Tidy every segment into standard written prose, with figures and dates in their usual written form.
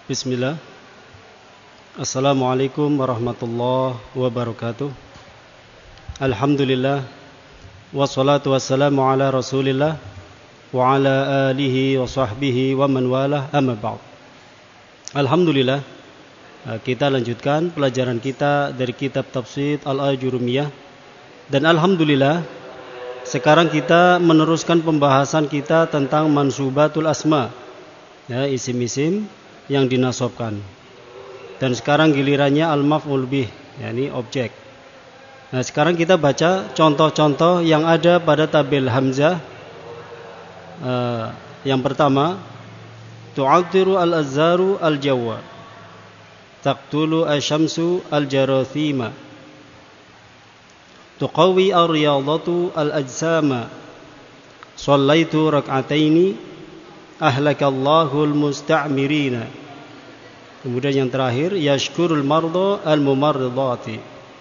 Bismillah. Assalamualaikum warahmatullahi wabarakatuh. Alhamdulillah. Wassalatu wassalamu ala rasulillah wa ala alihi wa sahbihi wa man walah, amma ba'd. Alhamdulillah, kita lanjutkan pelajaran kita dari kitab tafsir Al-Ajurumiyah. Dan alhamdulillah, sekarang kita meneruskan pembahasan kita tentang mansubatul asma, ya, isim-isim yang dinasobkan. Dan sekarang gilirannya al-maf'ul bih, yakni objek. Nah, sekarang kita baca contoh-contoh yang ada pada tabel hamzah. Yang pertama, tu'athiru al-azzaru al-jawwa, taqtulu asy-syamsu al-jarathima, tuqawi ar-riyadatu al-ajsama, shallaitu rak'ataini ahlakallahu al-musta'mirina. Kemudian yang terakhir, yashkurul marda al-mumarridati.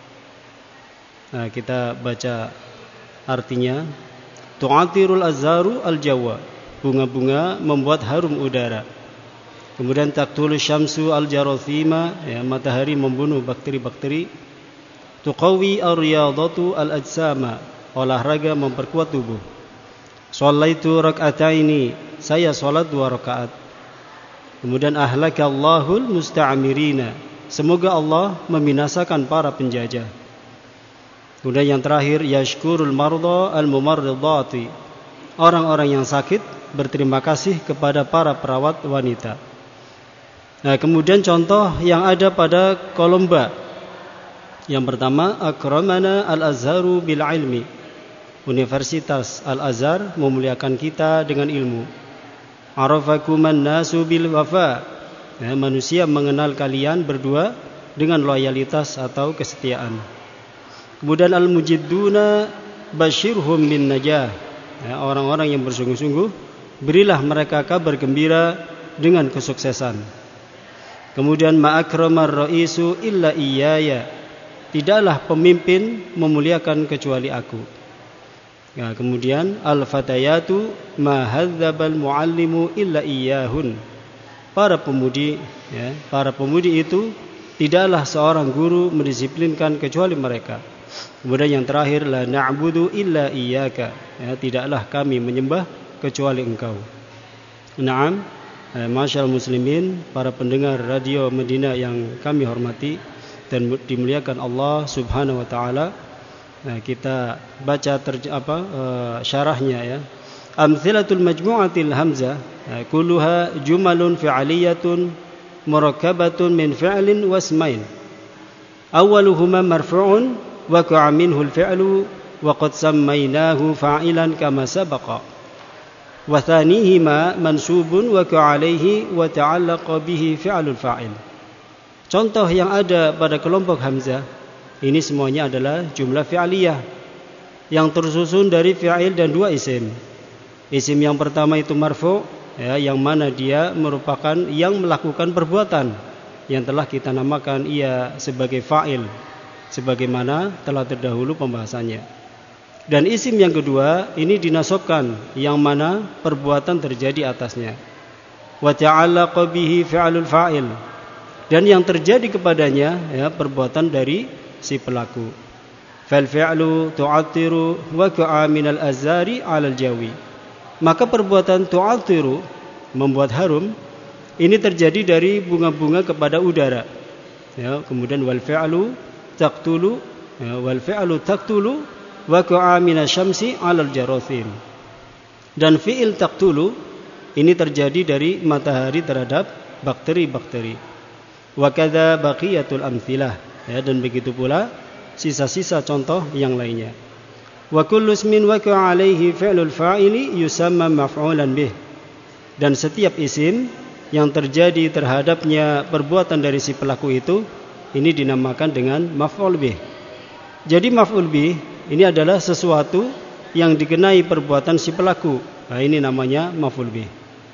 Nah, kita baca artinya. Tu'atirul azharu al-jawwa, bunga-bunga membuat harum udara. Kemudian taqtulu syamsu al-jarathima, ya, matahari membunuh bakteri-bakteri. Tuqawi ar-riyadatu al-ajsama, olahraga memperkuat tubuh. Shallaitu rak'ataini, saya salat 2 rakaat. Kemudian ahlakallahul musta'mirina, semoga Allah membinasakan para penjajah. Kemudian yang terakhir, yashkurul marda al-mumarridati, orang-orang yang sakit berterima kasih kepada para perawat wanita. Nah, kemudian contoh yang ada pada kolom ba. Yang pertama, akramana al-azharu bil ilmi, Universitas Al-Azhar memuliakan kita dengan ilmu. Arafakuman nasu bil wafa, ya, manusia mengenal kalian berdua dengan loyalitas atau kesetiaan. Kemudian al-mujidduna basyirhum bin najah, ya, orang-orang yang bersungguh-sungguh berilah mereka kabar gembira dengan kesuksesan. Kemudian ma'akramar ra'isu illa iyaya, tidaklah pemimpin memuliakan kecuali aku. Ya, kemudian al-fatayatu ma hadzabal muallimu illa iyyahun, para pemudi itu tidaklah seorang guru mendisiplinkan kecuali mereka. Kemudian yang terakhir, la na'budu illa iyyaka, ya, tidaklah kami menyembah kecuali engkau. Naam, masyaallah muslimin, para pendengar radio Medina yang kami hormati dan dimuliakan Allah Subhanahu wa taala. Nah, kita baca syarahnya, ya. Amthilatul majmu'atil hamzah, kulluha jumalun fi'aliyatun murakkabatun min fi'lin wasmain. Awwaluhuma marfu'un wa qa'a minhu al-fi'lu wa qad sammaynahu fa'ilan kama sabaqa. Wa thanihima mansubun wa qa'a alayhi wa ta'allaqa bihi fi'lul fa'il. Contoh yang ada pada kelompok hamzah ini semuanya adalah jumlah fi'aliyah yang tersusun dari fi'il dan 2 isim. Isim yang pertama itu marfu', ya, yang mana dia merupakan yang melakukan perbuatan yang telah kita namakan ia sebagai fa'il, sebagaimana telah terdahulu pembahasannya. Dan isim yang kedua ini dinasobkan, yang mana perbuatan terjadi atasnya. Wa ta'allaqa bihi fi'lul fa'il, dan yang terjadi kepadanya, ya, perbuatan dari si pelaku. Fal fi'lu tu'athiru wa qa'a minal azhari 'alal jawi. Maka perbuatan tu'athiru, membuat harum, ini terjadi dari bunga-bunga kepada udara. Ya, kemudian wal fi'lu taqtulu, ya, wal fi'lu taqtulu wa qa'a minasyamsi 'alal jarathim. Dan fi'il taqtulu ini terjadi dari matahari terhadap bakteri-bakteri. Wa kadza baqiyatul amthilah, ya, dan begitu pula sisa-sisa contoh yang lainnya. Wa kullu ismin waqa'a 'alaihi fi'lul fa'ili yusamma maf'ulan bih. Dan setiap isim yang terjadi terhadapnya perbuatan dari si pelaku itu, ini dinamakan dengan maf'ul bih. Jadi maf'ul bih ini adalah sesuatu yang dikenai perbuatan si pelaku. Nah, ini namanya maf'ul bih.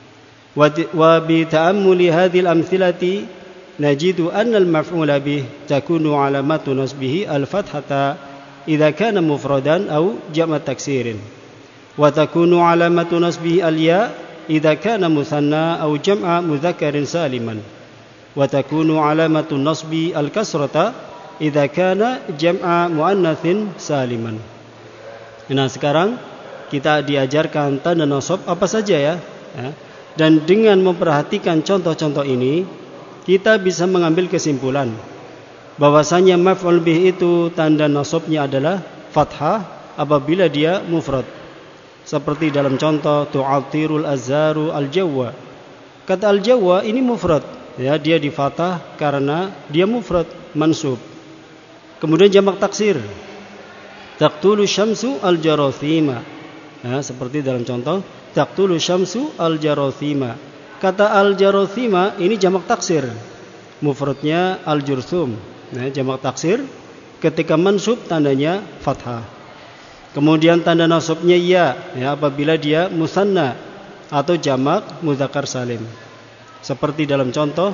Wa bi ta'ammuli hadhil amthilati najidu anna al-maf'ula bih takunu alamatu nasbihi al-fathata idza kana mufradan aw jam'a taksirin, wa takunu alamatu nasbihi al-ya idza kana musanna aw jam'a mudzakkarin saliman. wa takunu alamatun nasbi al-kasrata idza kana jam'a muannatsin saliman. Nah, sekarang kita diajarkan tanda nasab apa saja ya. Dan dengan memperhatikan contoh-contoh ini, kita bisa mengambil kesimpulan bahwasanya maf'ul bih itu tanda nasabnya adalah fathah apabila dia mufrad. Seperti dalam contoh tu'atirul azharu al-jawwa. Kata al-jawwa ini mufrad, ya, dia di fathah karena dia mufrad, mansub. Kemudian jamak taksir. Taqtulu syamsu al-jarathima. Ya, seperti dalam contoh taqtulu syamsu al-jarathima. Kata al-jarathima ini jamak taksir. Mufradnya al-jurthum. Nah, jamak taksir ketika mansub tandanya fathah. Kemudian tanda nasabnya ya, apabila dia musanna atau jamak mudzakkar salim. Seperti dalam contoh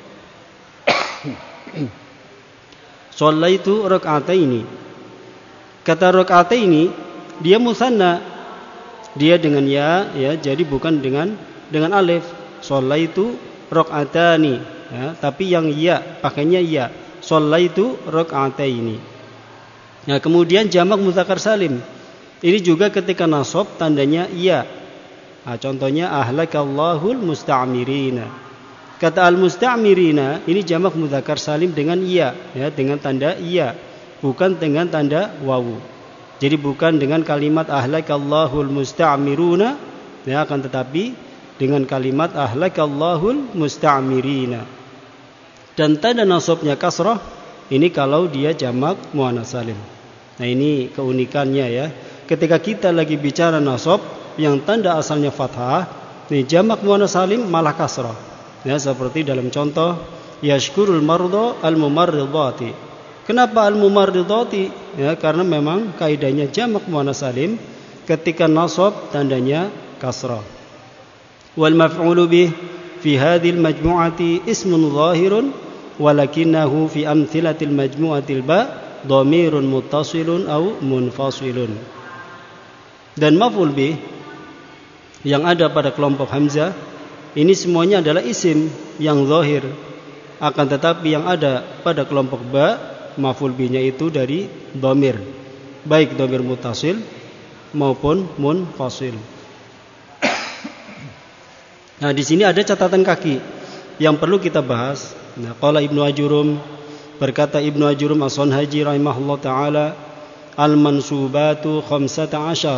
shallaitu rak'ataini. Kata rak'ataini dia musanna. Dia dengan ya, jadi bukan dengan alif. Shallaitu rak'atani, ya, tapi yang ya pakainya ya. Shallaitu rak'ataini. Nah, kemudian jamak mudzakkar salim. Ini juga ketika nasab tandanya ya. Nah, contohnya ahlakallahul musta'mirina. Kata al-musta'mirina ini jamak mudzakkar salim dengan ya, dengan tanda ya, bukan dengan tanda wawu. Jadi bukan dengan kalimat ahlakallahul musta'miruna, ya, akan tetapi dengan kalimat ahlakallahul musta'mirina. Dan tanda nasabnya kasrah ini kalau dia jamak muannats salim. Nah, ini keunikannya ya. Ketika kita lagi bicara nasab yang tanda asalnya fathah, ini jamak muannats salim malah kasrah. Ya, seperti dalam contoh yashkurul marda al-mumarridati. Kenapa al-mumarridati? Ya, karena memang kaidahnya jamak muannats salim ketika nasab tandanya kasrah. Wal maf'ulu bih fi hadhil majmu'ati ismun zahirun walakinahu fi amthilatil majmu'atil ba dhamirun muttasilun au munfasilun. Dan maf'ul bih yang ada pada kelompok hamzah ini semuanya adalah isim yang zahir. Akan tetapi yang ada pada kelompok ba maf'ul bihnya itu dari dhamir, baik dhamir muttasil maupun munfasil. Nah, di sini ada catatan kaki yang perlu kita bahas. Nah, qala Ibnu Ajurum, berkata Ibnu Ajurum As-Sanhaji rahimahullah taala, al-mansubatu 15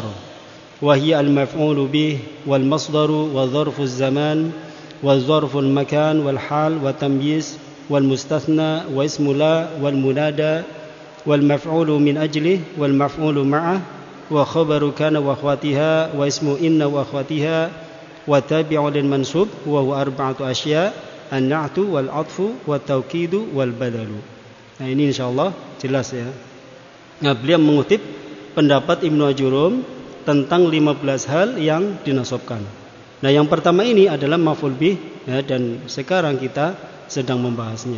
wa hiya al-maf'ulu bih wal masdaru wa dzarfu zaman wa dzarfu al-makan wal hal wa tamyiz wal mustathna wa ismu la wal munada wal maf'ulu min ajlihi wal maf'ulu ma'ah wa khabaru kana wa akhwatiha wa ismu inna wa akhwatiha wa tabi'u lil mansub wa huwa arba'atu asya' an-na'tu wal 'atfu wa tawkidu wal badalu. Nah, ini insyaallah jelas ya. Nah, beliau mengutip pendapat Ibnu Ajurum tentang 15 hal yang dinasabkan. Nah, yang pertama ini adalah maf'ul bih, ya, dan sekarang kita sedang membahasnya.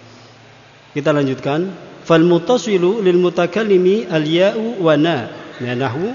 Kita lanjutkan. Fal muttasilu lil mutakallimi al ya'u wa na. Ya, nahwu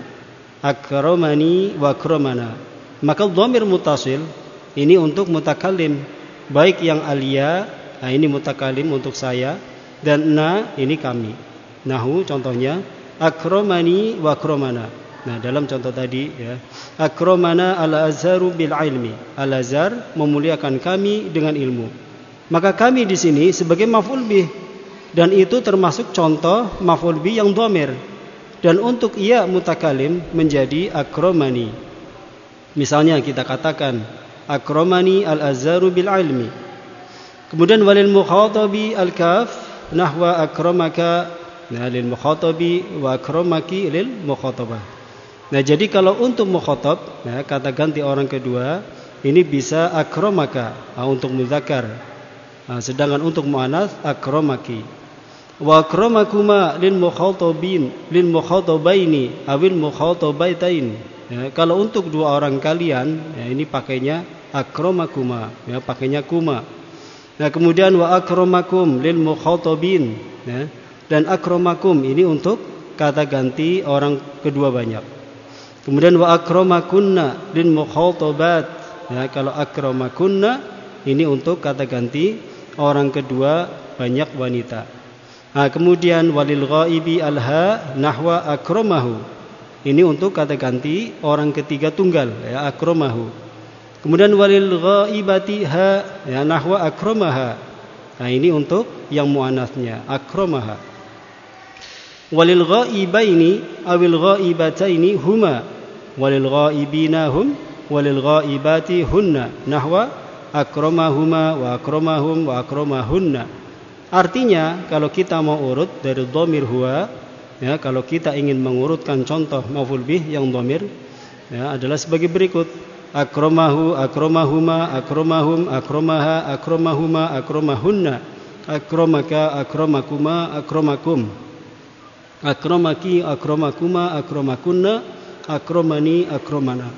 akramani wa akramana. Maka dhamir muttasil ini untuk mutakallim, baik yang al ya, nah ini mutakallim untuk saya, dan na ini kami. Nahwu contohnya akramani wa akramana. Nah, dalam contoh tadi ya, akramana al-azharu bil ilmi. Al-azhar memuliakan kami dengan ilmu. Maka kami di sini sebagai maf'ul bih, dan itu termasuk contoh maf'ul bih yang dhamir. Dan untuk ia mutakalim menjadi akramani. Misalnya kita katakan akramani al-azharu bil ilmi. Kemudian walil mukhatabi al-kaf nahwa akramaka. Nah, lil mukhatabi wa akramaki lil mukhatabah. Nah, jadi kalau untuk mukhatab, ya, kata ganti orang kedua ini bisa akramaka, untuk mudzakkar. Sedangkan untuk muannats akramaki. Wa akramakuma lil mukhatabin lil mukhatabaini awil mukhatabatain. Ya, kalau untuk dua orang kalian, ya, ini pakainya akramakuma, ya, pakainya kuma. Nah, kemudian wa akramakum lil mukhatabin, ya, dan akramakum ini untuk kata ganti orang kedua banyak. Kemudian wa akramakunna lil mukhatabat, ya, kalau akramakunna ini untuk kata ganti orang kedua banyak wanita. Nah, kemudian walil ghaibi alha nahwa akramahu. Ini untuk kata ganti orang ketiga tunggal, ya, akramahu. Kemudian walil ghaibati ha, ya, nahwa akramaha. Nah, ini untuk yang muannasnya, akramaha. Walil ghaibaini awil ghaibataini huma walil ghaibina hum walil ghaibati hunna nahwa akramahuma wa akramahum wa akramahunna. Artinya kalau kita mau urut dari dhamir huwa, ya, kalau kita ingin mengurutkan contoh maf'ul bih yang dhamir, ya, adalah sebagai berikut: akramahu, akramahuma, akramahum, akramaha, akramahuma, akramahunna, akramaka, akramakuma, akramakum, akramaki, akramakuma, akramakunna, akramani, akramana.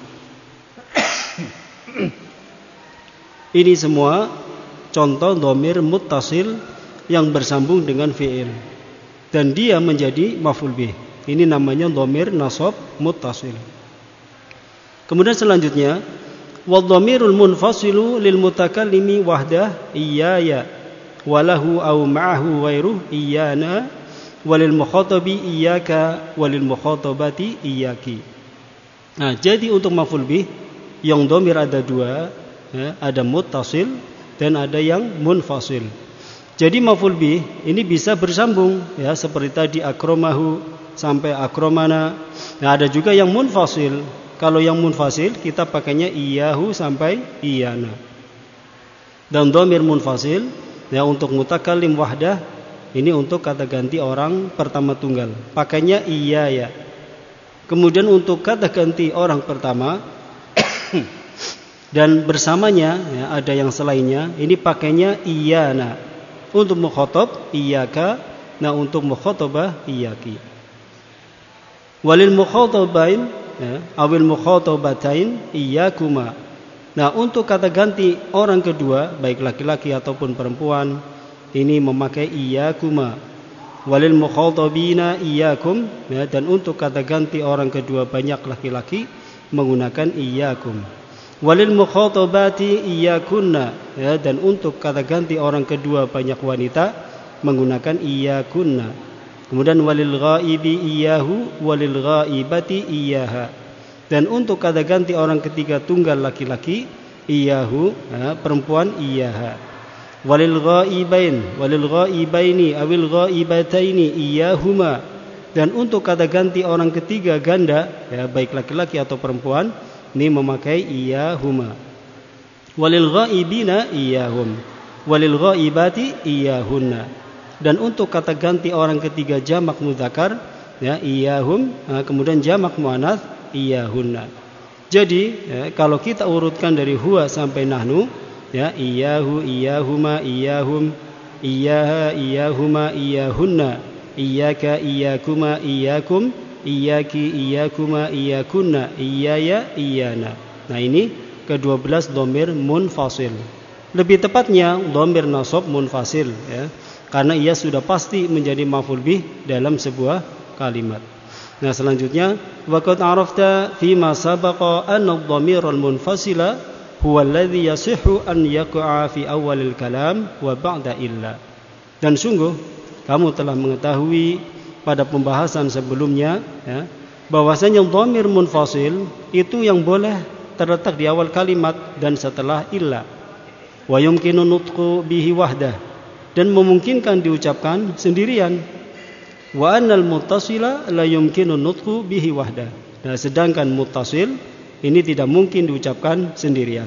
Ini semua contoh dhamir muttasil yang bersambung dengan fi'il dan dia menjadi maf'ul bih. Ini namanya dhamir nasab muttasil. Kemudian selanjutnya wadhamirul munfasilu lil mutakallimi wahdah iyaya walahu aw ma'ahu ghairuh iyana walil mukhatabi iyyaka walil mukhatabati iyyaki. Nah, jadi untuk maf'ul bih yang dhamir ada dua, ya, ada muttasil dan ada yang munfasil. Jadi maf'ul bih ini bisa bersambung, ya, seperti tadi akramahu sampai akramana. Nah, ada juga yang munfasil. Kalau yang munfasil kita pakainya iyahu sampai iyana. Dan dhamir munfasil, ya, untuk mutakallim wahdah ini untuk kata ganti orang pertama tunggal, pakainya iyaya. Kemudian untuk kata ganti orang pertama dan bersamanya, ya, ada yang selainnya, ini pakainya iyana. Untuk mukhatab iyyaka, nah untuk mukhatabah iyyaki. Walil mukhatabain, ya, awil mukhatabatain iyyakuma. Nah, untuk kata ganti orang kedua baik laki-laki ataupun perempuan ini memakai iyyakuma. Walil mukhatabina iyyakum, ya, dan untuk kata ganti orang kedua banyak laki-laki menggunakan iyyakum. Walil mukhatabati iyyakunna, ya, dan untuk kata ganti orang kedua banyak wanita menggunakan iyyakunna. Kemudian walil ghaibi iyyahu walil ghaibati iyyaha. Dan untuk kata ganti orang ketiga tunggal laki-laki iyyahu, ya, perempuan iyyaha. Walil ghaibain walil ghaibaini awil ghaibataini iyyahuma. Dan untuk kata ganti orang ketiga ganda, ya, baik laki-laki atau perempuan, ini memakai iyahuma. Walil ghaibina iyahum walil ghaibati iyahunna. Dan untuk kata ganti orang ketiga jamak mudzakar, ya, iyahum, kemudian jamak muannats iyahunna. Jadi, ya, kalau kita urutkan dari huwa sampai nahnu, ya, iyahu, iyahuma, iyahum, iyaha, iyahuma, iyahunna, iyyaka, iyyakuma, iyyakum, iyyaki, iyyakuma, iyyakunna, iyyaya, iyyana. Nah, ini ke-12 dhamir munfasil. Lebih tepatnya dhamir nasab munfasil, ya, karena ia sudah pasti menjadi maf'ul bih dalam sebuah kalimat. Nah, selanjutnya waqad arafta fi ma sabaqa anna ad-dhamir al-munfasila huwa alladhi yasihhu an yaqa'a fi awalil kalam wa ba'da illa. Dan sungguh kamu telah mengetahui pada pembahasan sebelumnya, ya, bahwasanya dhamir munfasil itu yang boleh terletak di awal kalimat dan setelah illa. Wa yumkinu nutqu bihi wahdah, dan memungkinkan diucapkan sendirian. Wa annal muttasila la yumkinu nutqu bihi wahdah. Nah, sedangkan muttasil ini tidak mungkin diucapkan sendirian.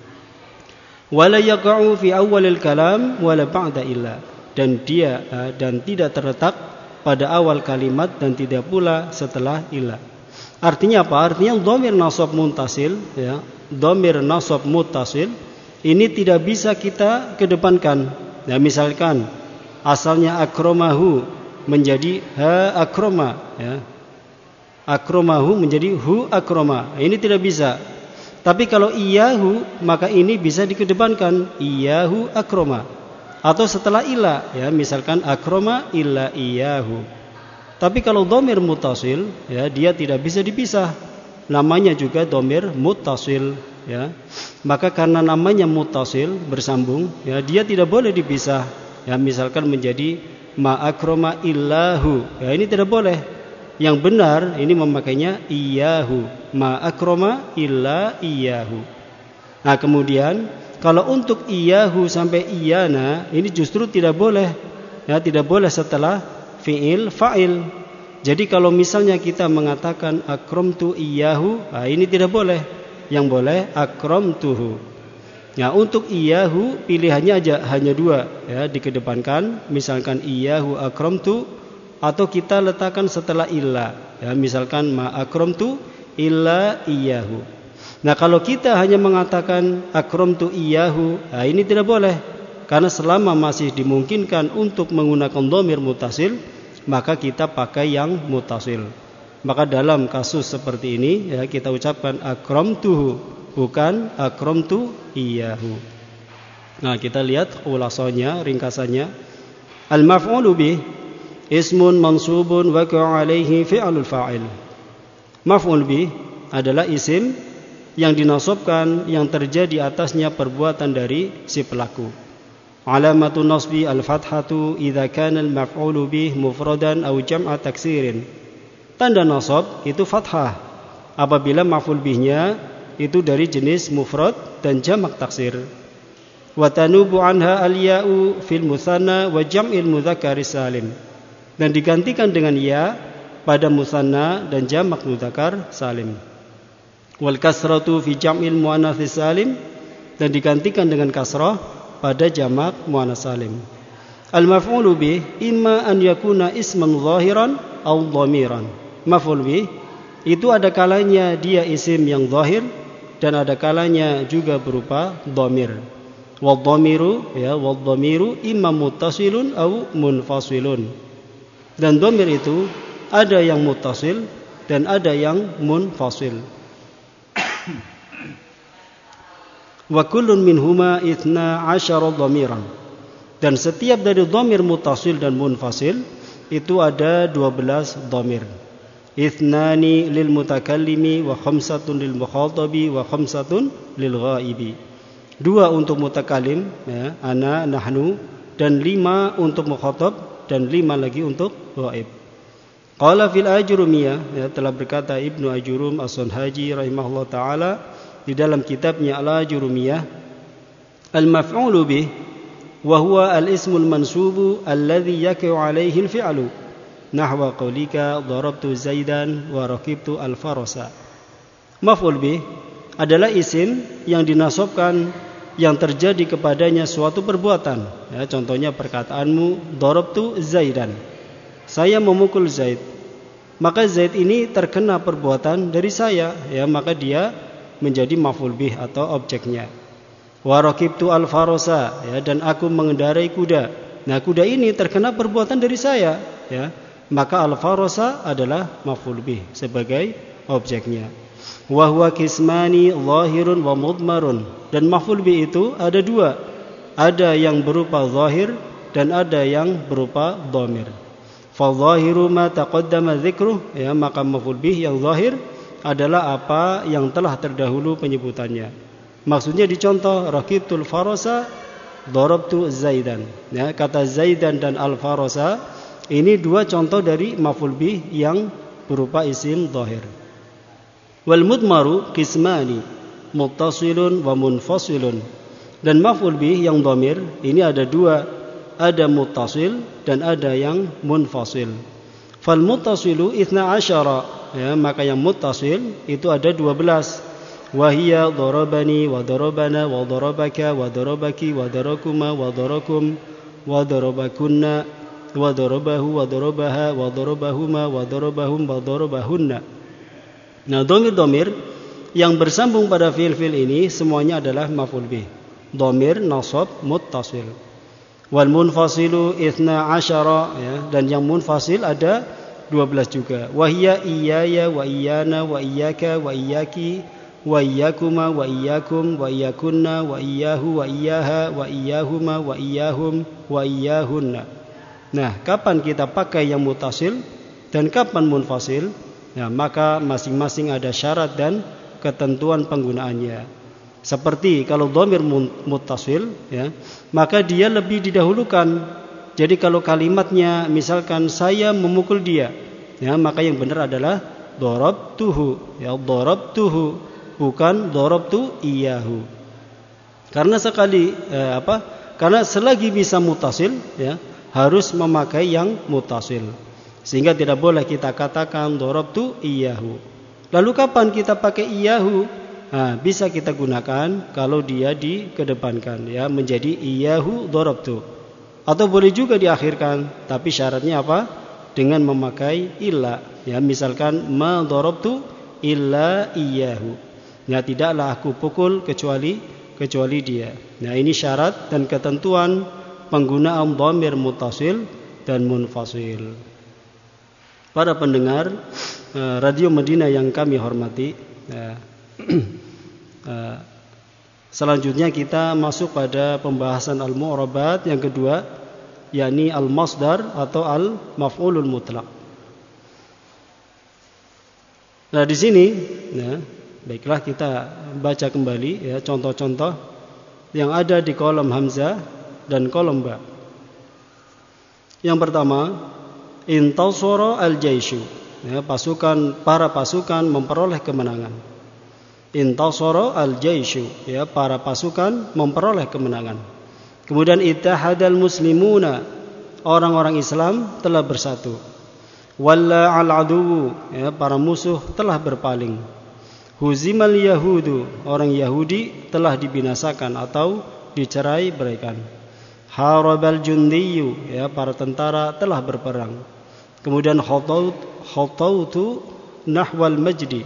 Wa la yaqa'u fi awalil kalam wa la ba'da illa. Dan tidak terletak pada awal kalimat dan tidak pula setelah illa. Artinya apa? Artinya dhamir nasab muntasil, ya, dhamir nasab muttasil ini tidak bisa kita kedepankan. Nah, misalkan asalnya akramahu menjadi ha akrama, ya. Akramahu menjadi hu akrama. Ini tidak bisa. Tapi kalau iyahu maka ini bisa dikedepankan, iyahu akrama. Atau setelah illa, ya, misalkan akrama illa iyahu. Tapi kalau dhamir muttasil, ya, dia tidak bisa dipisah. Namanya juga dhamir muttasil. ya. Maka karena namanya muttasil, bersambung, ya, dia tidak boleh dipisah. Ya, misalkan menjadi ma akrama illahu. Ya, ini tidak boleh. Yang benar ini memakainya iyyahu. Ma akrama illa iyyahu. Nah, kemudian kalau untuk iyyahu sampai iyana ini justru tidak boleh. Ya, tidak boleh setelah fi'il fa'il. Jadi kalau misalnya kita mengatakan akramtu iyyahu, nah ini tidak boleh. Yang boleh akramtuhu. Nah, untuk iyyahu pilihannya hanya dua, ya, dikedepankan, misalkan iyyahu akramtu, atau kita letakkan setelah illa, ya, misalkan ma akramtu illa iyyahu. Nah, kalau kita hanya mengatakan akramtu iyyahu, nah ini tidak boleh, karena selama masih dimungkinkan untuk menggunakan dhamir muttasil, maka kita pakai yang muttasil. Maka dalam kasus seperti ini, ya, kita ucapkan akramtuhu, bukan akramtu iyyahu. Nah, kita lihat ulasannya, ringkasannya. Al-maf'ulu bih ismun mansubun waqa 'alaihi fi'lul fa'il. Maf'ul bih adalah isim yang dinasabkan yang terjadi atasnya perbuatan dari si pelaku. Alamatun nasbi al-fathatu idza kana al-maf'ulu bih mufradan aw jam'a taksirin. Tanda nasab itu fathah apabila maf'ul bihnya itu dari jenis mufrad dan jamak taksir. Wa tanubu anha al-ya'u fil musanna wa jam'il mudzakkar salim. Dan digantikan dengan ya pada musanna dan jamak mudzakkar salim. Wal kasratu fi jam'il muannats salim, dan digantikan dengan kasrah pada jamak muannats salim. Al-maf'ulu bih imma an yakuna isman zahiran aw dhamiran. Maf'ul bih itu ada kalanya dia isim yang zahir dan ada kalanya juga berupa dhamir. Wadh-dhamiru, ya, wadh-dhamiru imma muttasilun aw munfasilun. Dan dhamir itu ada yang muttasil dan ada yang munfasil. Wa kullun minhuma 12 dhamiran. Dan setiap dari dhamir muttasil dan munfasil itu ada 12 dhamir. Ithnani lil mutakallimi wa khamsatun lil mukhatabi wa khamsatun lil ghaibi. 2 untuk mutakallim, ya, ana, nahnu, dan 5 untuk mukhatab dan 5 lagi untuk ghaib. Qala fil ajrumiyah, ya, telah berkata Ibnu Ajurum As-Sunhaji rahimahullah taala di dalam kitabnya Al-Ajrumiyah, al-maf'ulu bih wa huwa al-ismul mansubu alladhi yaqi'u 'alaihi al-fi'lu. Nahwa qaulika darabtu Zaidan wa raqibtu al-farasa. Maf'ul bih adalah isim yang dinasabkan yang terjadi kepadanya suatu perbuatan. Ya, contohnya perkataanmu darabtu Zaidan. Saya memukul Zaid. Maka Zaid ini terkena perbuatan dari saya, ya, maka dia menjadi maf'ul bih atau objeknya. Wa raqibtu al-farasa, ya, dan aku mengendarai kuda. Nah, kuda ini terkena perbuatan dari saya, ya. Maka al-farasa adalah maf'ul bih sebagai objeknya. Wa huwa qismani zahirun wa mudmarun. Dan maf'ul bih itu ada 2. Ada yang berupa zahir dan ada yang berupa dhamir. Fa zahiru ma taqaddama dzikruh, ya, maka maf'ul bih yang zahir adalah apa yang telah terdahulu penyebutannya. Maksudnya dicontoh raqibtul farasa darabtu Zaidan. Ya, kata Zaidan dan al-farasa ini 2 contoh dari maf'ul bih yang berupa isim zahir. Wal mudmaru qismani muttasilun wa munfasilun. Dan maf'ul bih yang dhamir ini ada 2, ada muttasil dan ada yang munfasil. Fal muttasilu 12, ya, maka yang muttasil itu ada 12. Wa hiya darabani wa darabana wa darabaka wa darabaki wa darakuma wa darakum wa darabakunna wa darabahu wa darabaha wa darabahuma wa darabahum wa darabahunna. Nah, dhamir-dhamir yang bersambung pada fiil-fiil ini semuanya adalah maf'ul bih. Dhamir nasab muttasil. Wal munfasilu 12, ya, dan yang munfasil ada 12 juga. Wa hiya iyaya wa iyana wa iyyaka wa iyyaki wa iyyakuma wa iyyakum wa iyyakunna wa iyyahu wa iyyaha wa iyyahuma wa iyyahum wa iyyahunna. Nah, kapan kita pakai yang muttasil dan kapan munfasil? Nah, maka masing-masing ada syarat dan ketentuan penggunaannya. Seperti kalau dhamir muttasil, ya, maka dia lebih didahulukan. Jadi kalau kalimatnya misalkan saya memukul dia, ya, maka yang benar adalah darabtuhu, ya, darabtuhu, bukan darabtu iyyahu. Karena karena selagi bisa muttasil, ya, harus memakai yang muttasil. Sehingga tidak boleh kita katakan darabtu iyyahu. Lalu kapan kita pakai iyyahu? Nah, bisa kita gunakan kalau dia dikedepankan, ya, menjadi iyyahu darabtu. Atau boleh juga diakhirkan, tapi syaratnya apa? Dengan memakai illa, ya, misalkan ma darabtu illa iyyahu. Ya, tidaklah aku pukul kecuali dia. Nah, ini syarat dan ketentuan penggunaan dhamir muttasil dan munfasil. Para pendengar Radio Madinah yang kami hormati, selanjutnya kita masuk pada pembahasan al-mu'rabat yang kedua, yakni al-masdar atau al-maf'ulul mutlaq. Nah, di sini, ya, baiklah kita baca kembali, ya, contoh-contoh yang ada di kolom hamzah dan kolom ba. Yang pertama, intasara al-jaishu, ya, para pasukan memperoleh kemenangan. Intasara al-jaishu, ya, para pasukan memperoleh kemenangan. Kemudian ittahadal muslimuna, orang-orang Islam telah bersatu. Walla al-aduwu, ya, para musuh telah berpaling. Huzimal yahudu, orang Yahudi telah dibinasakan atau dicerai-beraikan. Harabal jundiyu, ya, para tentara telah berperang. Kemudian khatautu nahwal majdi,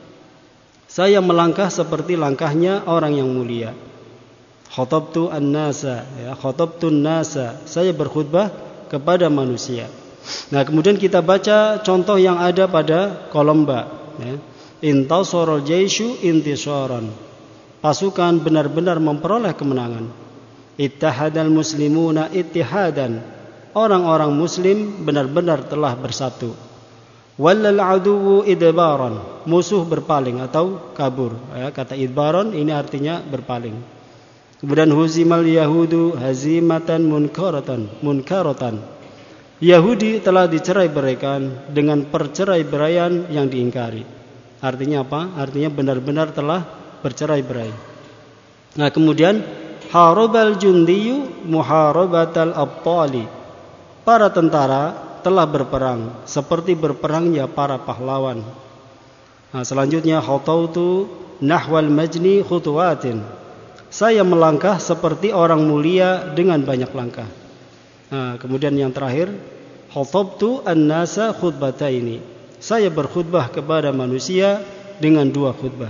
saya melangkah seperti langkahnya orang yang mulia. Khatabtu an-nasa, ya, khatabtun nasa, saya berkhutbah kepada manusia. Nah, kemudian kita baca contoh yang ada pada kolom ba, ya. Intasara al-jaishu intisaran, pasukan benar-benar memperoleh kemenangan. Ittahadal muslimuna ittihadan, orang-orang muslim benar-benar telah bersatu. Wallal aduwu idbaran, musuh berpaling atau kabur, ya, kata idbaran ini artinya berpaling. Kemudian huzimal yahudu hazimatan munkaratan, Yahudi telah dicerai-beraikan dengan percerai-beraian yang diingkari. Artinya apa? Artinya benar-benar telah bercerai-berai. Nah, kemudian harabal jundiyu muharabatal abtali, para tentara telah berperang seperti berperangnya para pahlawan. Nah, selanjutnya khatautu nahwal majni khutuwatin, saya melangkah seperti orang mulia dengan banyak langkah. Nah, kemudian yang terakhir khatabtu an-nasa khutbataini, saya berkhutbah kepada manusia dengan 2 khutbah.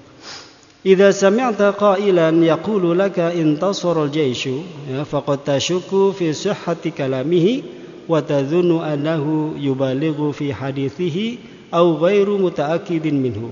Idza sami'ta qailan yaqulu laka intasara al-jaishu, ya, faqad tashukku fi sihhati kalamihi wa tadhunnu annahu yubalighu fi hadithihi aw ghairu mutaakkidin minhu.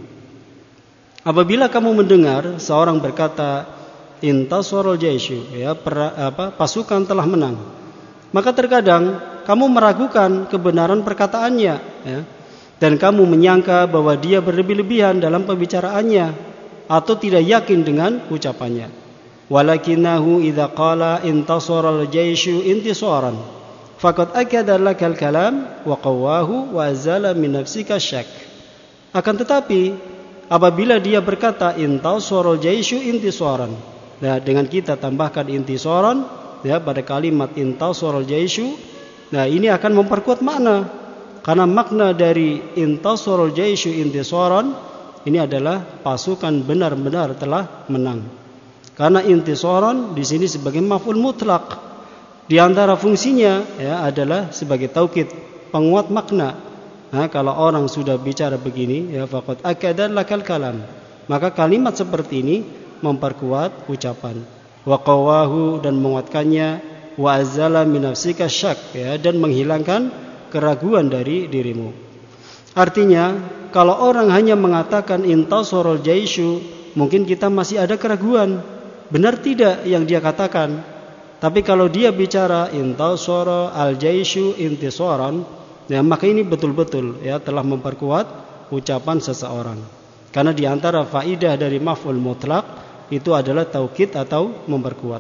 Apabila kamu mendengar seorang berkata intasara al-jaishu, ya, pasukan telah menang, maka terkadang kamu meragukan kebenaran perkataannya, ya, dan kamu menyangka bahwa dia berlebih-lebihan dalam pembicaraannya atau tidak yakin dengan ucapannya. Walakinahu idza qala intasara al-jaishu intisaran faqad akada lakal kalam wa qawahu wa azala min nafsika syak. Akan tetapi apabila dia berkata intasara al-jaishu intisaran, nah, dengan kita tambahkan intisaran, ya, pada kalimat intasara al-jaishu, nah, ini akan memperkuat makna. Karena makna dari intasara al-jaishu intisaran ini adalah pasukan benar-benar telah menang. Karena intisaran di sini sebagai maf'ul mutlaq, di antara fungsinya, ya, adalah sebagai taukid, penguat makna. Nah, kalau orang sudah bicara begini, ya, faqad akada lakal kalam, maka kalimat seperti ini memperkuat ucapan. Wa qawahu, dan menguatkannya. Wa azala min nafsika syak, ya, dan menghilangkan keraguan dari dirimu. Artinya, kalau orang hanya mengatakan intasara al-jaishu, mungkin kita masih ada keraguan, benar tidak yang dia katakan. Tapi kalau dia bicara intasara al-jaishu intisaran, ya, maka ini betul-betul, ya, telah memperkuat ucapan seseorang. Karena di antara faidah dari maf'ul mutlaq itu adalah taukid atau memperkuat.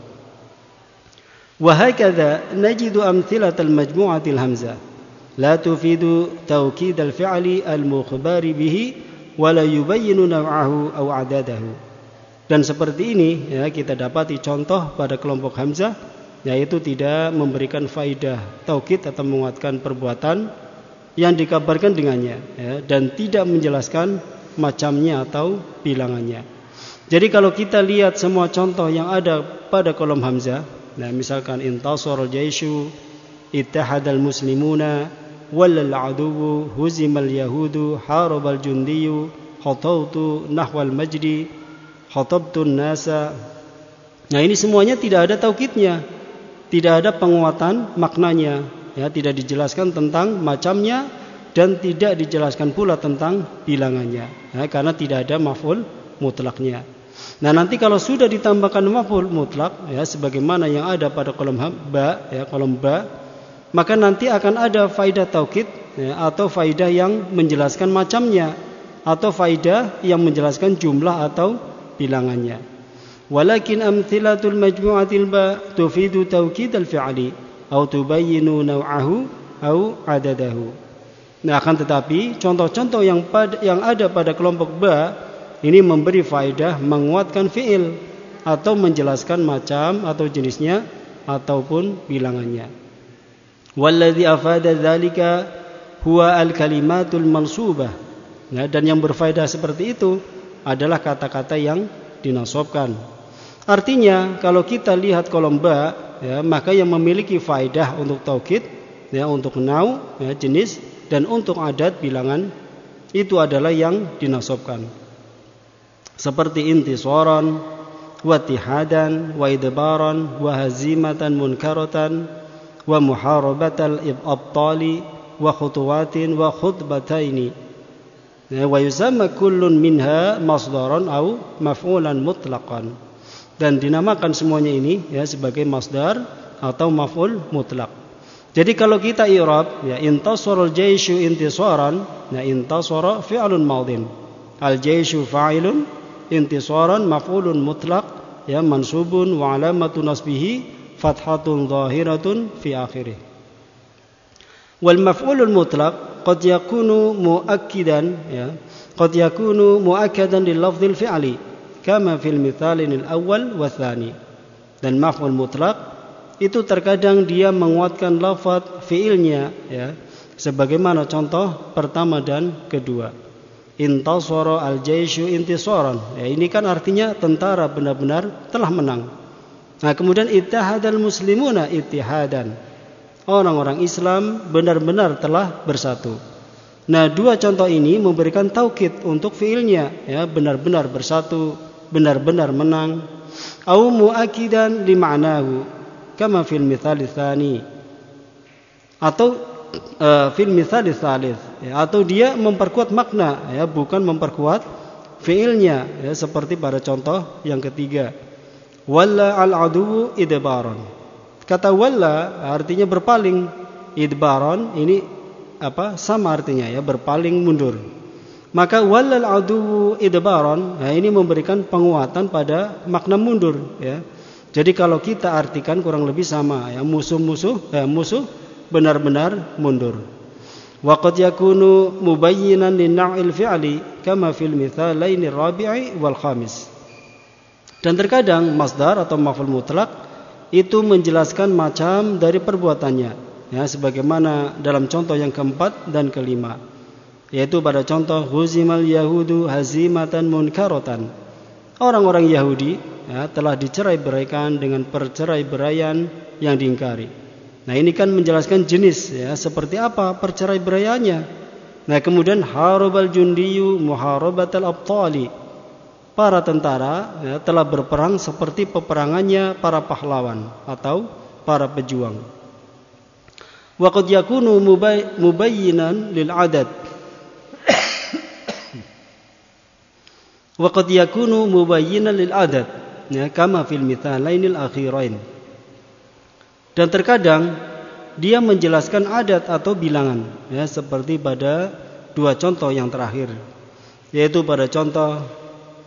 Wa hakadha najidu amthilatal majmu'atil hamzah la tufidu taukid al-fi'li al-mukhbari bihi wa la yubayyinu naw'ahu aw 'adadahu. Dan seperti ini ya, kita dapati contoh pada kelompok hamzah, yaitu tidak memberikan faidah taukid atau menguatkan perbuatan yang dikabarkan dengannya ya, dan tidak menjelaskan macamnya atau bilangannya. Jadi kalau kita lihat semua contoh yang ada pada kolom hamzah, nah misalkan intasara al-jaishu, ittahadal muslimuna, wallal aduwu, huzimal yahudu, harabal jundiyu, khatautu nahwal majdi, khatabtun nasa. Nah ini semuanya tidak ada taukidnya, tidak ada penguatan maknanya ya, tidak dijelaskan tentang macamnya dan tidak dijelaskan pula tentang bilangannya ya, karena tidak ada maf'ul mutlaknya. Nah nanti kalau sudah ditambahkan maf'ul mutlak ya, sebagaimana yang ada pada kolom ba ya, kolom ba, maka nanti akan ada faidah taukid ya, atau faidah yang menjelaskan macamnya, atau faidah yang menjelaskan jumlah atau bilangannya. Walakin amthilatul majmu'atil ba tufidu taukid al-fi'li atau tubayyinu naw'ahu atau adadahu. Nah akan tetapi contoh-contoh yang ada pada kelompok ba ini memberi faedah menguatkan fi'il atau menjelaskan macam atau jenisnya ataupun bilangannya. Walladzi afada dzalika huwa al-kalimatul mansubah. Nah, dan yang berfaedah seperti itu adalah kata-kata yang dinasabkan. Artinya kalau kita lihat kolom ba ya, maka yang memiliki faedah untuk taukid ya, untuk nau ya, jenis, dan untuk adat bilangan itu adalah yang dinasabkan. Seperti intisaran, wa tihadan, wa idbaran, wa hazimatan munkaratan, wa muharabatal abtali, wa khutuwatin, wa khutbataini. Wa yusamma kullun minha masdaran au maf'ulan mutlaqan. Dan dinamakan semuanya ini ya sebagai masdar atau maf'ul mutlaq. Jadi kalau kita i'rab ya intasara al-jaishu intisaran, nah intasara fi'lun madhin, al-jaishu fa'ilun, intisaran maf'ulun mutlaq ya mansubun wa alamatu nasbihi fathatun zahiratun fi akhirih. Wal maf'ulul mutlaq qad yakunu muakkidan ya, qad yakunu muakkadan lil lafdhil fi'li kama fil mithalin al-awwal wa tsani. Dan maf'ul mutlaq itu terkadang dia menguatkan lafaz fiilnya ya, sebagaimana contoh pertama dan kedua. Intasara al-jaishu intisaran ya, ini kan artinya tentara benar-benar telah menang. Nah kemudian ittahadal muslimuna ittihadan, orang-orang Islam benar-benar telah bersatu. Nah dua contoh ini memberikan taukid untuk fiilnya ya, benar-benar bersatu, benar-benar menang. Au muakidan li ma'nahu kama fil mithal tsani, atau fil mithal tsalits ya, atau dia memperkuat makna ya, bukan memperkuat fiilnya ya, seperti pada contoh yang ketiga. Walla al-aduwu idbaran. Kata walla artinya berpaling, idbaran ini sama artinya ya, berpaling mundur. Maka walla al-aduwu idbaran nah ini memberikan penguatan pada makna mundur ya. Jadi kalau kita artikan kurang lebih sama ya, musuh benar-benar mundur. Wa qad yakunu mubayyinan lin-naw'il fi'li kama fil mithalaini ar-rabi'i wal khamis. Dan terkadang masdar atau maf'ul mutlaq itu menjelaskan macam dari perbuatannya ya, sebagaimana dalam contoh yang keempat dan kelima, yaitu pada contoh huzimal yahudu hazimatan munkaratan. Orang-orang Yahudi ya, telah dicerai-beraikan dengan percerai-beraian yang diingkari. Nah ini kan menjelaskan jenis ya, seperti apa percerai-beraiannya. Nah kemudian harabal jundiyu muharabatal abtali, para tentara ya, telah berperang seperti peperangannya para pahlawan atau para pejuang. Wa qad yakunu mubayyinan lil adad. Wa qad yakunu mubayyinan lil adad ya, kama fil mithalainil akhirain. Dan terkadang dia menjelaskan adat atau bilangan ya, seperti pada dua contoh yang terakhir, yaitu pada contoh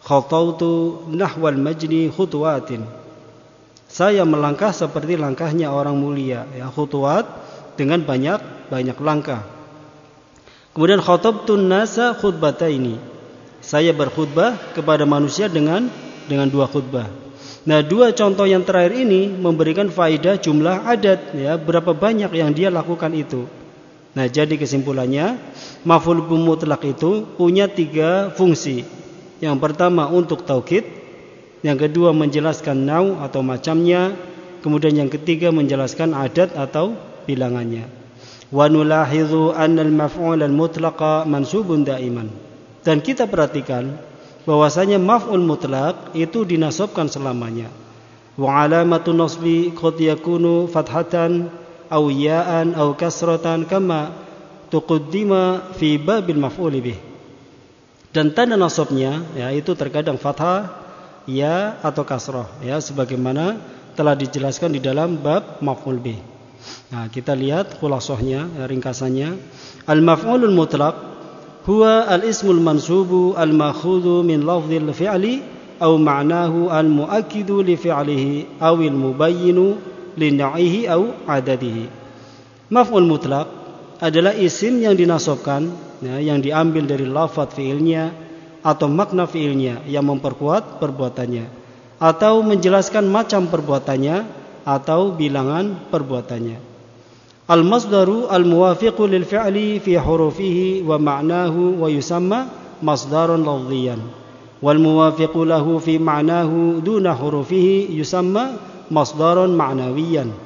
Khatautu nahwal majdi khutuwatin. Saya melangkah seperti langkahnya orang mulia, ya, khutuwat dengan banyak langkah. Kemudian khatabtun nasa khutbataini. Saya berkhutbah kepada manusia dengan 2 khutbah. Nah, 2 contoh yang terakhir ini memberikan faedah jumlah adat, ya, berapa banyak yang dia lakukan itu. Nah, jadi kesimpulannya, maf'ul mutlaq itu punya 3 fungsi. Yang pertama untuk taukid, yang kedua menjelaskan nau atau macamnya, kemudian yang ketiga menjelaskan adat atau bilangannya. Wa nulahidhu anna al-maf'ul al-mutlaqa mansubun daiman. Dan kita perhatikan bahwasanya maf'ul mutlaq itu dinasabkan selamanya. Wa alamatu nasbi qad yakunu fathatan aw ya'an aw kasratan kama tuqaddima fi babil maf'ul bih. Dan tanda nasabnya, ya, itu terkadang fathah, ya, atau kasrah, ya, sebagaimana telah dijelaskan di dalam bab maf'ul bih. Nah, kita lihat khulasahnya, ya, ringkasannya. Al-maf'ulul mutlaq huwa al-ismul mansubu al-makhudhu min lafdhil fi'li aw ma'nahu al-mu'akkidu li fi'lihi aw al-mubayyinu li na'ihi aw adadihi. Maf'ul mutlaq adalah isim yang dinasabkan, ya, yang diambil dari lafadz fi'ilnya atau makna fi'ilnya yang memperkuat perbuatannya, atau menjelaskan macam perbuatannya atau bilangan perbuatannya. Al-masdaru al-muwafiqu lil fi'li fi hurufihi wa ma'nahu wa yusamma masdaran lafdhiyan. Wal muwafiqu lahu fi ma'nahu duna hurufihi yusamma masdaran ma'nawiyan.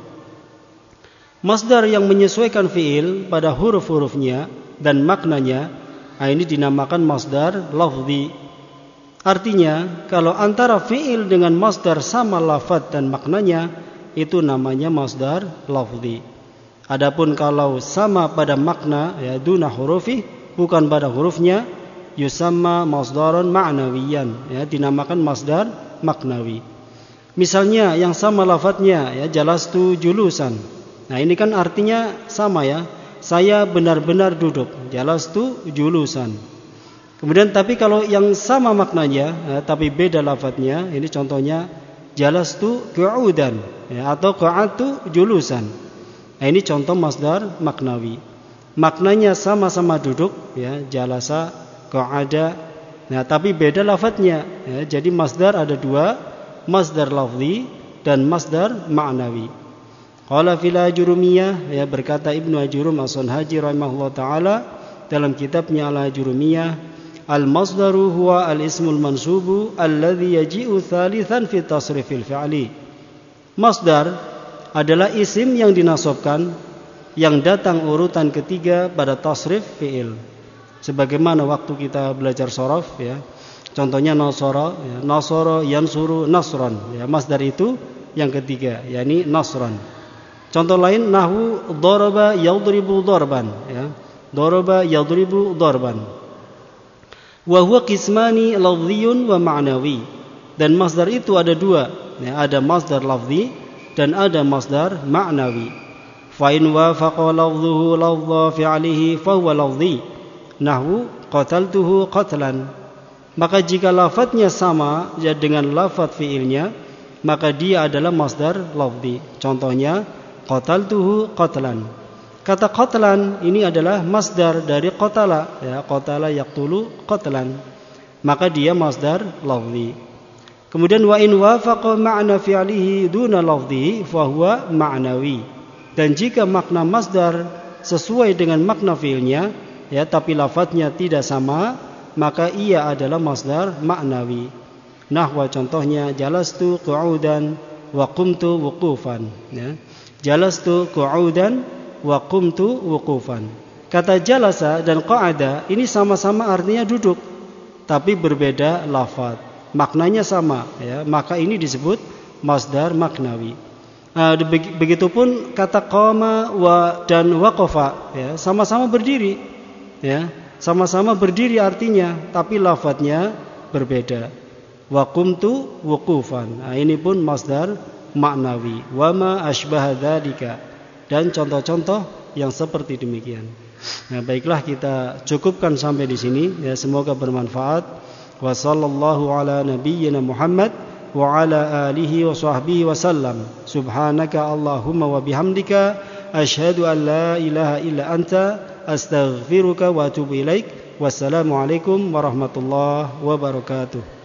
Masdar yang menyesuaikan fi'il pada huruf-hurufnya dan maknanya, ini dinamakan masdar lafzi. Artinya, kalau antara fi'il dengan masdar sama lafaz dan maknanya, itu namanya masdar lafzi. Adapun kalau sama pada makna, ya, duna hurufi, bukan pada hurufnya, yusamma masdaran ma'nawiyan, ya, dinamakan masdar maknawi. Misalnya yang sama lafadznya, ya, jalastu julusan. Nah, ini kan artinya sama, ya. Saya benar-benar duduk. Jalastu julusan. Kemudian tapi kalau yang sama maknanya, ya, tapi beda lafadznya, ini contohnya jalastu qu'udan, ya, atau qa'atu julusan. Nah, ini contoh masdar maknawi. Maknanya sama-sama duduk, ya, jalasa, qa'ada. Nah, tapi beda lafadznya, ya. Jadi masdar ada 2, masdar lafzi dan masdar maknawi. Qala fil Ajurumiyah, ya, berkata Ibnu Ajurum As-Sanhaji rahimahullah taala dalam kitabnya Al-Ajurumiyah, al-masdaru huwa al-ismul mansubu alladhi yaji'u thalithan fi tasrifil fi'li. Masdar adalah isim yang dinasabkan yang datang urutan ketiga pada tasrif fi'il. Sebagaimana waktu kita belajar shoraf, ya. Contohnya nasara, ya, nasara yansuru nasran, ya, masdar itu yang ketiga, yakni nasran. Contoh lain nahwu daraba yadribu darban, ya. Daraba yadribu darban. Wa huwa qismani lafdhiyun wa ma'nawi. Dan masdar itu ada 2, ya, ada masdar lafzi dan ada masdar ma'nawi. Fa in wafaqa lafdhuhu lafdha fi'lihi fa huwa lafzi. Nahwu qataltuhu qatlan. Maka jika lafadznya sama, ya, dengan lafadz fi'ilnya, maka dia adalah masdar lafzi. Contohnya qataltuhu qatlan. Kata qatlan ini adalah masdar dari qatala, ya, qatala yaqtulu qatlan. Maka dia masdar lafzi. Kemudian wa in wafaqa ma'na fi'lihi duna lafzihi fa huwa ma'nawi. Dan jika makna masdar sesuai dengan makna fi'ilnya, ya, tapi lafadznya tidak sama, maka ia adalah masdar ma'nawi. Nahwa contohnya jalastu qu'udan wa qumtu wuqufan, ya. Jalastu qu'udan wa qumtu wuqufan. Kata jalasa dan qa'ada ini sama-sama artinya duduk, tapi berbeda lafaz. Maknanya sama, ya, maka ini disebut masdar maknawi. Begitupun kata qama dan waqafa, ya, sama-sama berdiri, ya, sama-sama berdiri artinya, tapi lafadznya berbeda. Wa qumtu wuqufan. Nah, ini pun masdar maknawi. Wa ma asbaha dzalika, dan contoh-contoh yang seperti demikian. Nah, baiklah, kita cukupkan sampai di sini, ya, semoga bermanfaat. Wa sallallahu ala nabiyyina Muhammad wa ala alihi wa sahbihi wa sallam. Subhanaka Allahumma wa bihamdika asyhadu an la ilaha illa anta astaghfiruka wa atubu ilaik. Wassalamualaikum warahmatullahi wabarakatuh.